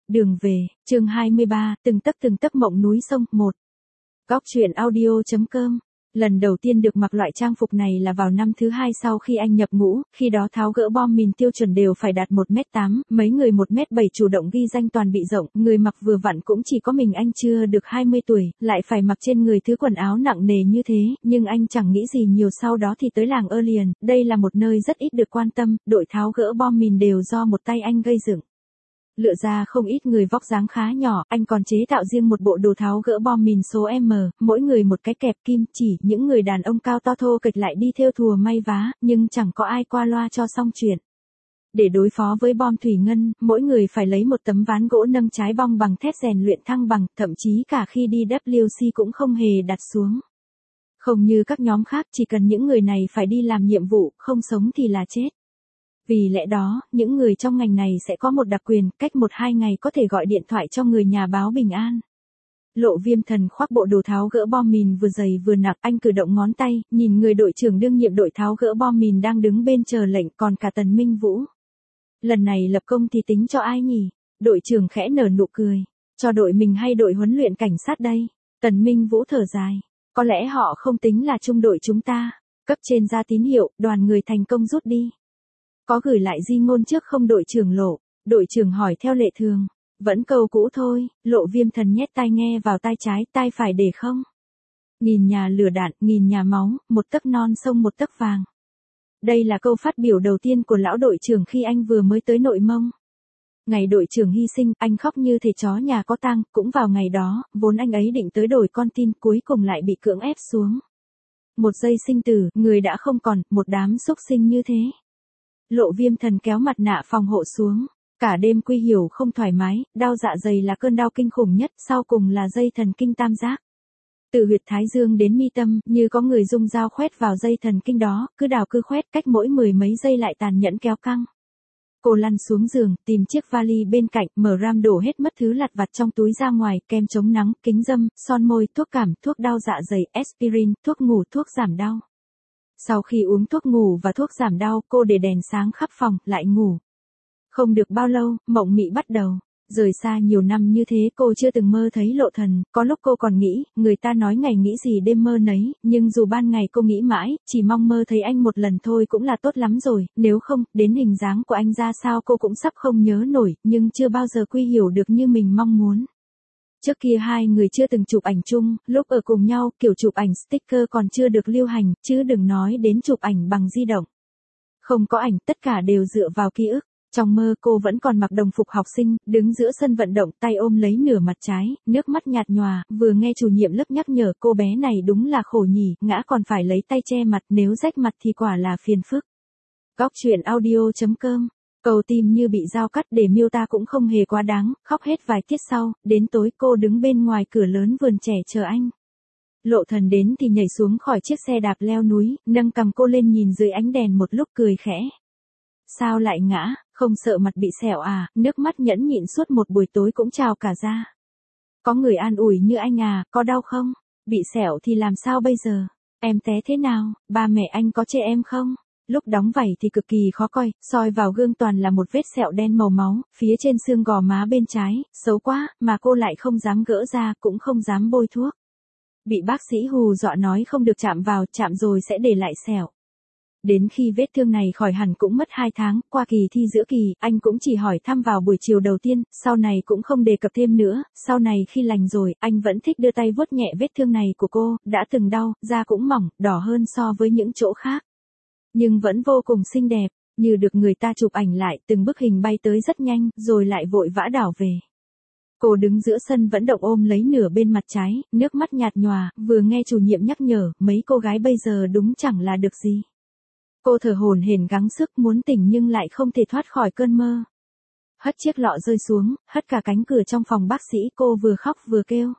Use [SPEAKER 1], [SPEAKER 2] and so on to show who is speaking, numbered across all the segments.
[SPEAKER 1] Đường về, chương 23, từng tấc mộng núi sông 1. Góc truyện audio.com. Lần đầu tiên được mặc loại trang phục này là vào năm thứ 2 sau khi anh nhập ngũ, khi đó tháo gỡ bom mìn tiêu chuẩn đều phải đạt 1m8, mấy người 1m7 chủ động ghi danh toàn bị rộng, người mặc vừa vặn cũng chỉ có mình anh chưa được 20 tuổi, lại phải mặc trên người thứ quần áo nặng nề như thế, nhưng anh chẳng nghĩ gì nhiều. Sau đó thì tới làng Erlien, đây là một nơi rất ít được quan tâm, đội tháo gỡ bom mìn đều do một tay anh gây dựng. Lựa ra không ít người vóc dáng khá nhỏ, anh còn chế tạo riêng một bộ đồ tháo gỡ bom mìn số M, mỗi người một cái kẹp kim chỉ, những người đàn ông cao to thô kệch lại đi thêu thùa may vá, nhưng chẳng có ai qua loa cho xong chuyện. Để đối phó với bom thủy ngân, mỗi người phải lấy một tấm ván gỗ nâng trái bom bằng thép rèn luyện thăng bằng, thậm chí cả khi đi WC cũng không hề đặt xuống. Không như các nhóm khác, chỉ cần những người này phải đi làm nhiệm vụ, không sống thì là chết. Vì lẽ đó, những người trong ngành này sẽ có một đặc quyền, cách 1-2 ngày có thể gọi điện thoại cho người nhà báo bình an. Lộ Viêm Thần khoác bộ đồ tháo gỡ bom mìn vừa dày vừa nặng, anh cử động ngón tay, nhìn người đội trưởng đương nhiệm đội tháo gỡ bom mìn đang đứng bên chờ lệnh, còn cả Tần Minh Vũ. Lần này lập công thì tính cho ai nhỉ? Đội trưởng khẽ nở nụ cười. Cho đội mình hay đội huấn luyện cảnh sát đây? Tần Minh Vũ thở dài. Có lẽ họ không tính là trung đội chúng ta. Cấp trên ra tín hiệu, đoàn người thành công rút đi. Có gửi lại di ngôn trước không đội trưởng Lộ? Đội trưởng hỏi theo lệ thường. Vẫn câu cũ thôi, Lộ Viêm Thần nhét tai nghe vào tai trái, tai phải để không. Nghìn nhà lửa đạn, nghìn nhà máu, một tấc non sông một tấc vàng. Đây là câu phát biểu đầu tiên của lão đội trưởng khi anh vừa mới tới Nội Mông. Ngày đội trưởng hy sinh, anh khóc như thể chó nhà có tang, cũng vào ngày đó, vốn anh ấy định tới đổi con tin, cuối cùng lại bị cưỡng ép xuống. Một giây sinh tử, người đã không còn, một đám xúc sinh như thế. Lộ Viêm Thần kéo mặt nạ phòng hộ xuống. Cả đêm Quy Hiểu không thoải mái, đau dạ dày là cơn đau kinh khủng nhất, sau cùng là dây thần kinh tam giác. Từ huyệt thái dương đến mi tâm, như có người dùng dao khoét vào dây thần kinh đó, cứ đào cứ khoét, cách mỗi 10 mấy giây lại tàn nhẫn kéo căng. Cô lăn xuống giường, tìm chiếc vali bên cạnh, mở ram đổ hết mất thứ lặt vặt trong túi ra ngoài, kem chống nắng, kính râm, son môi, thuốc cảm, thuốc đau dạ dày, aspirin, thuốc ngủ, thuốc giảm đau. Sau khi uống thuốc ngủ và thuốc giảm đau, cô để đèn sáng khắp phòng, lại ngủ. Không được bao lâu, mộng mị bắt đầu. Rời xa nhiều năm như thế cô chưa từng mơ thấy Lộ Thần, có lúc cô còn nghĩ, người ta nói ngày nghĩ gì đêm mơ nấy, nhưng dù ban ngày cô nghĩ mãi, chỉ mong mơ thấy anh một lần thôi cũng là tốt lắm rồi, nếu không, đến hình dáng của anh ra sao cô cũng sắp không nhớ nổi, nhưng chưa bao giờ Quy hiểu được như mình mong muốn. Trước kia hai người chưa từng chụp ảnh chung, lúc ở cùng nhau, kiểu chụp ảnh sticker còn chưa được lưu hành, chứ đừng nói đến chụp ảnh bằng di động. Không có ảnh, tất cả đều dựa vào ký ức. Trong mơ cô vẫn còn mặc đồng phục học sinh, đứng giữa sân vận động, tay ôm lấy nửa mặt trái, nước mắt nhạt nhòa, vừa nghe chủ nhiệm lớp nhắc nhở cô bé này đúng là khổ nhỉ, ngã còn phải lấy tay che mặt, nếu rách mặt thì quả là phiền phức. Góc truyện audio.com. Cầu tim như bị dao cắt, để miêu tả cũng không hề quá đáng, khóc hết vài tiết sau, đến tối cô đứng bên ngoài cửa lớn vườn trẻ chờ anh. Lộ Thần đến thì nhảy xuống khỏi chiếc xe đạp leo núi, nâng cằm cô lên nhìn dưới ánh đèn một lúc cười khẽ. Sao lại ngã, không sợ mặt bị sẹo à, nước mắt nhẫn nhịn suốt một buổi tối cũng trào cả ra. Có người an ủi như anh à, có đau không? Bị sẹo thì làm sao bây giờ? Em té thế nào, ba mẹ anh có chê em không? Lúc đóng vảy thì cực kỳ khó coi, soi vào gương toàn là một vết sẹo đen màu máu, phía trên xương gò má bên trái, xấu quá, mà cô lại không dám gỡ ra, cũng không dám bôi thuốc. Bị bác sĩ hù dọa nói không được chạm vào, chạm rồi sẽ để lại sẹo. Đến khi vết thương này khỏi hẳn cũng mất 2 tháng, qua kỳ thi giữa kỳ, anh cũng chỉ hỏi thăm vào buổi chiều đầu tiên, sau này cũng không đề cập thêm nữa, sau này khi lành rồi, anh vẫn thích đưa tay vuốt nhẹ vết thương này của cô, đã từng đau, da cũng mỏng, đỏ hơn so với những chỗ khác. Nhưng vẫn vô cùng xinh đẹp, như được người ta chụp ảnh lại, từng bức hình bay tới rất nhanh, rồi lại vội vã đảo về. Cô đứng giữa sân vận động ôm lấy nửa bên mặt trái, nước mắt nhạt nhòa, vừa nghe chủ nhiệm nhắc nhở, mấy cô gái bây giờ đúng chẳng là được gì. Cô thở hổn hển gắng sức muốn tỉnh nhưng lại không thể thoát khỏi cơn mơ. Hất chiếc lọ rơi xuống, hất cả cánh cửa trong phòng bác sĩ, cô vừa khóc vừa kêu.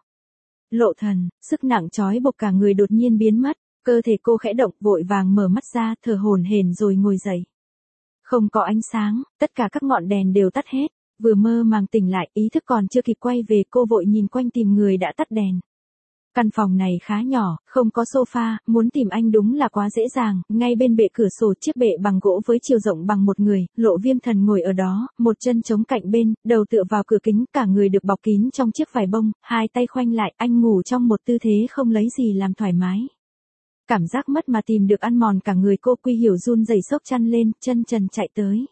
[SPEAKER 1] Lộ Thần, sức nặng trói buộc cả người đột nhiên biến mất, cơ thể cô khẽ động, vội vàng mở mắt ra, thở hổn hển rồi ngồi dậy. Không có ánh sáng, tất cả các ngọn đèn đều tắt hết, vừa mơ màng tỉnh lại, ý thức còn chưa kịp quay về cô vội nhìn quanh tìm người đã tắt đèn. Căn phòng này khá nhỏ, không có sofa, muốn tìm anh đúng là quá dễ dàng, ngay bên bệ cửa sổ chiếc bệ bằng gỗ với chiều rộng bằng một người, Lộ Viêm Thần ngồi ở đó, một chân chống cạnh bên, đầu tựa vào cửa kính, cả người được bọc kín trong chiếc vải bông, hai tay khoanh lại, anh ngủ trong một tư thế không lấy gì làm thoải mái. Cảm giác mất mà tìm được ăn mòn cả người cô. Quy Hiểu run rẩy xốc chăn lên, chân trần chạy tới.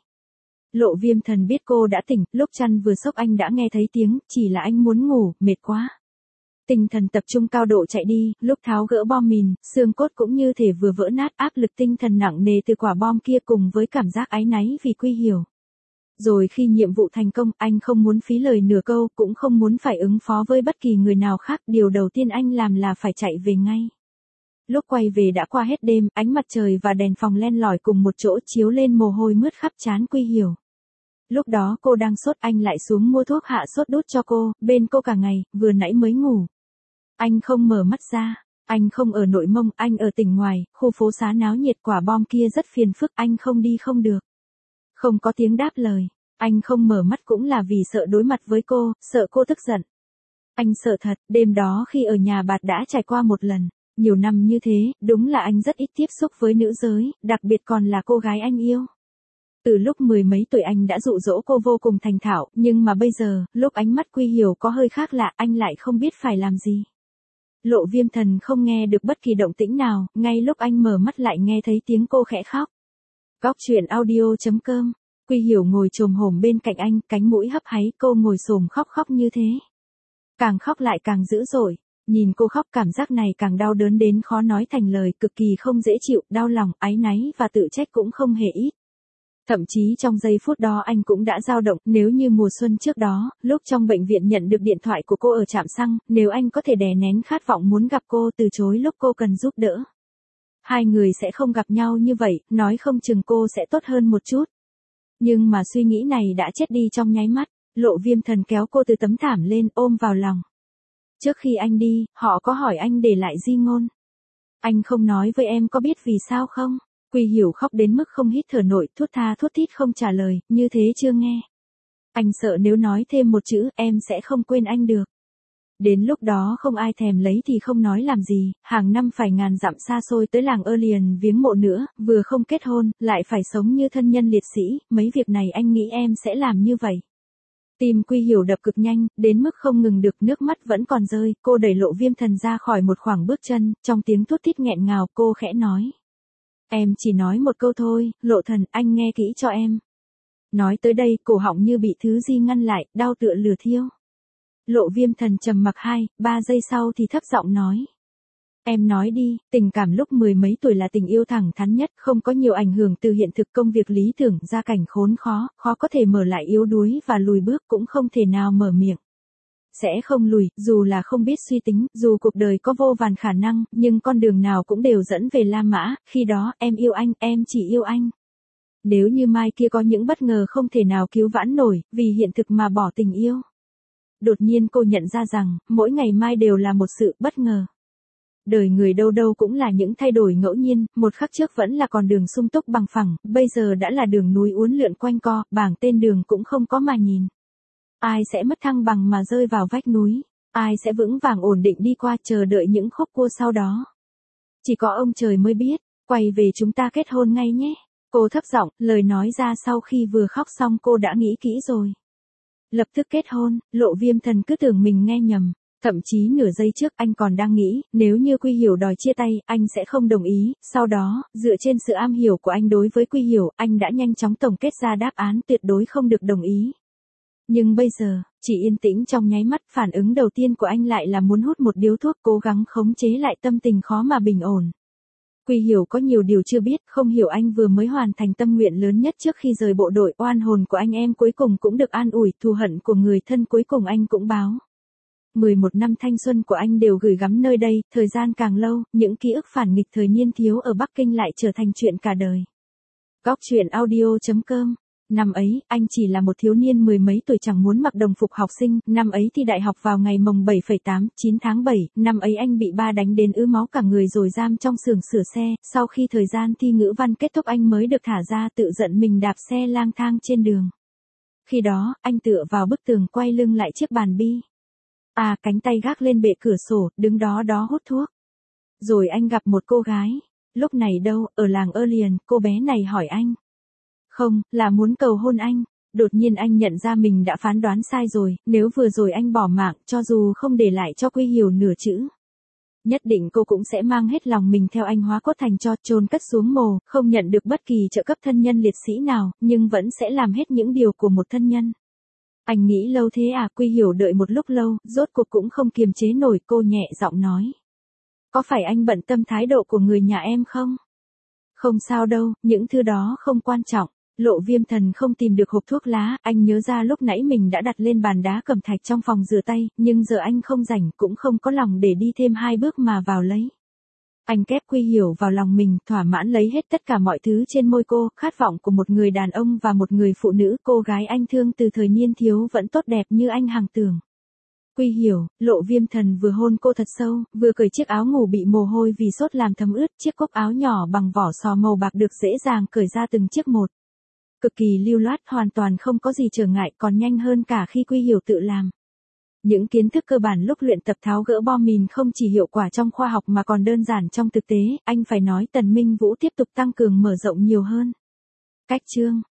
[SPEAKER 1] Lộ Viêm Thần biết cô đã tỉnh, lúc chăn vừa xốc anh đã nghe thấy tiếng, chỉ là anh muốn ngủ, mệt quá. Tinh thần tập trung cao độ chạy đi, lúc tháo gỡ bom mìn, xương cốt cũng như thể vừa vỡ nát, áp lực tinh thần nặng nề từ quả bom kia cùng với cảm giác áy náy vì Quy Hiểu. Rồi khi nhiệm vụ thành công, anh không muốn phí lời nửa câu, cũng không muốn phải ứng phó với bất kỳ người nào khác, điều đầu tiên anh làm là phải chạy về ngay. Lúc quay về đã qua hết đêm, ánh mặt trời và đèn phòng len lỏi cùng một chỗ chiếu lên mồ hôi mướt khắp trán Quy Hiểu. Lúc đó cô đang sốt, anh lại xuống mua thuốc hạ sốt đút cho cô, bên cô cả ngày, vừa nãy mới ngủ. Anh không mở mắt ra, anh không ở Nội Mông, anh ở tỉnh ngoài, khu phố xá náo nhiệt, quả bom kia rất phiền phức, anh không đi không được. Không có tiếng đáp lời, anh không mở mắt cũng là vì sợ đối mặt với cô, sợ cô tức giận. Anh sợ thật, đêm đó khi ở nhà Bạt đã trải qua một lần, nhiều năm như thế, đúng là anh rất ít tiếp xúc với nữ giới, đặc biệt còn là cô gái anh yêu. Từ lúc mười mấy tuổi anh đã dụ dỗ cô vô cùng thành thạo, nhưng mà bây giờ, lúc ánh mắt Quy Hiểu có hơi khác lạ, anh lại không biết phải làm gì. Lộ Viêm Thần không nghe được bất kỳ động tĩnh nào, ngay lúc anh mở mắt lại nghe thấy tiếng cô khẽ khóc. Góc truyện audio.com. Quy Hiểu ngồi chồm hổm bên cạnh anh, cánh mũi hấp háy, cô ngồi xổm khóc như thế. Càng khóc lại càng dữ dội, nhìn cô khóc cảm giác này càng đau đớn đến khó nói thành lời, cực kỳ không dễ chịu, đau lòng, áy náy và tự trách cũng không hề ít. Thậm chí trong giây phút đó anh cũng đã dao động, nếu như mùa xuân trước đó, lúc trong bệnh viện nhận được điện thoại của cô ở trạm xăng, nếu anh có thể đè nén khát vọng muốn gặp cô từ chối lúc cô cần giúp đỡ. Hai người sẽ không gặp nhau như vậy, nói không chừng cô sẽ tốt hơn một chút. Nhưng mà suy nghĩ này đã chết đi trong nháy mắt, Lộ Viêm Thần kéo cô từ tấm thảm lên ôm vào lòng. Trước khi anh đi, họ có hỏi anh để lại di ngôn. Anh không nói với em có biết vì sao không? Quy Hiểu khóc đến mức không hít thở nổi, thút tha thút thít không trả lời, như thế chưa nghe. Anh sợ nếu nói thêm một chữ, em sẽ không quên anh được. Đến lúc đó không ai thèm lấy thì không nói làm gì, hàng năm phải ngàn dặm xa xôi tới làng liền viếng mộ nữa, vừa không kết hôn, lại phải sống như thân nhân liệt sĩ, mấy việc này anh nghĩ em sẽ làm như vậy. Tim Quy Hiểu đập cực nhanh, đến mức không ngừng được, nước mắt vẫn còn rơi, cô đẩy Lộ Viêm Thần ra khỏi một khoảng bước chân, trong tiếng thút thít nghẹn ngào, cô khẽ nói. Em chỉ nói một câu thôi, Lộ Thần, anh nghe kỹ cho em. Nói tới đây, cổ họng như bị thứ gì ngăn lại, đau tựa lửa thiêu. Lộ Viêm Thần trầm mặc 2-3 giây sau thì thấp giọng nói. Em nói đi, tình cảm lúc mười mấy tuổi là tình yêu thẳng thắn nhất, không có nhiều ảnh hưởng từ hiện thực, công việc lý tưởng, gia cảnh khốn khó, khó có thể mở lại, yếu đuối và lùi bước, cũng không thể nào mở miệng. Sẽ không lùi, dù là không biết suy tính, dù cuộc đời có vô vàn khả năng, nhưng con đường nào cũng đều dẫn về La Mã, khi đó, em yêu anh, em chỉ yêu anh. Nếu như mai kia có những bất ngờ không thể nào cứu vãn nổi, vì hiện thực mà bỏ tình yêu. Đột nhiên cô nhận ra rằng, mỗi ngày mai đều là một sự bất ngờ. Đời người đâu đâu cũng là những thay đổi ngẫu nhiên, một khắc trước vẫn là con đường sung túc bằng phẳng, bây giờ đã là đường núi uốn lượn quanh co, bảng tên đường cũng không có mà nhìn. Ai sẽ mất thăng bằng mà rơi vào vách núi, ai sẽ vững vàng ổn định đi qua, chờ đợi những khúc cua sau đó. Chỉ có ông trời mới biết, quay về chúng ta kết hôn ngay nhé. Cô thấp giọng, lời nói ra sau khi vừa khóc xong cô đã nghĩ kỹ rồi. Lập tức kết hôn, Lộ Viêm Thần cứ tưởng mình nghe nhầm. Thậm chí nửa giây trước anh còn đang nghĩ, nếu như Quy Hiểu đòi chia tay, anh sẽ không đồng ý. Sau đó, dựa trên sự am hiểu của anh đối với Quy Hiểu, anh đã nhanh chóng tổng kết ra đáp án tuyệt đối không được đồng ý. Nhưng bây giờ, chỉ yên tĩnh trong nháy mắt, phản ứng đầu tiên của anh lại là muốn hút một điếu thuốc, cố gắng khống chế lại tâm tình khó mà bình ổn. Quy Hiểu có nhiều điều chưa biết, không hiểu anh vừa mới hoàn thành tâm nguyện lớn nhất trước khi rời bộ đội, oan hồn của anh em cuối cùng cũng được an ủi, thù hận của người thân cuối cùng anh cũng báo. 11 năm thanh xuân của anh đều gửi gắm nơi đây, thời gian càng lâu, những ký ức phản nghịch thời niên thiếu ở Bắc Kinh lại trở thành chuyện cả đời. Góc truyện audio.com. Năm ấy, anh chỉ là một thiếu niên mười mấy tuổi chẳng muốn mặc đồng phục học sinh, năm ấy thi đại học vào ngày mồng 7,8-9 tháng 7, năm ấy anh bị ba đánh đến ứ máu cả người rồi giam trong xưởng sửa xe, sau khi thời gian thi ngữ văn kết thúc anh mới được thả ra, tự giận mình đạp xe lang thang trên đường. Khi đó, anh tựa vào bức tường quay lưng lại chiếc bàn bi. cánh tay gác lên bệ cửa sổ, đứng đó hút thuốc. Rồi anh gặp một cô gái. Lúc này đâu, ở làng liền, cô bé này hỏi anh. Không, là muốn cầu hôn anh. Đột nhiên anh nhận ra mình đã phán đoán sai rồi, nếu vừa rồi anh bỏ mạng, cho dù không để lại cho Quy Hiểu nửa chữ. Nhất định cô cũng sẽ mang hết lòng mình theo anh hóa cốt thành cho, chôn cất xuống mồ, không nhận được bất kỳ trợ cấp thân nhân liệt sĩ nào, nhưng vẫn sẽ làm hết những điều của một thân nhân. Anh nghĩ lâu thế à? Quy Hiểu đợi một lúc lâu, rốt cuộc cũng không kiềm chế nổi, cô nhẹ giọng nói. Có phải anh bận tâm thái độ của người nhà em không? Không sao đâu, những thứ đó không quan trọng. Lộ Viêm Thần không tìm được hộp thuốc lá, anh nhớ ra lúc nãy mình đã đặt lên bàn đá cẩm thạch trong phòng rửa tay, nhưng giờ anh không rảnh cũng không có lòng để đi thêm 2 bước mà vào lấy. Anh kép Quy Hiểu vào lòng mình, thỏa mãn lấy hết tất cả mọi thứ trên môi cô, khát vọng của một người đàn ông và một người phụ nữ, cô gái anh thương từ thời niên thiếu vẫn tốt đẹp như anh hằng tưởng. Quy Hiểu, Lộ Viêm Thần vừa hôn cô thật sâu, vừa cởi chiếc áo ngủ bị mồ hôi vì sốt làm thấm ướt, chiếc cúc áo nhỏ bằng vỏ sò màu bạc được dễ dàng cởi ra từng chiếc một. Cực kỳ lưu loát, hoàn toàn không có gì trở ngại, còn nhanh hơn cả khi Quy Hiểu tự làm. Những kiến thức cơ bản lúc luyện tập tháo gỡ bom mìn không chỉ hiệu quả trong khoa học mà còn đơn giản trong thực tế, anh phải nói Tần Minh Vũ tiếp tục tăng cường mở rộng nhiều hơn. Cách chương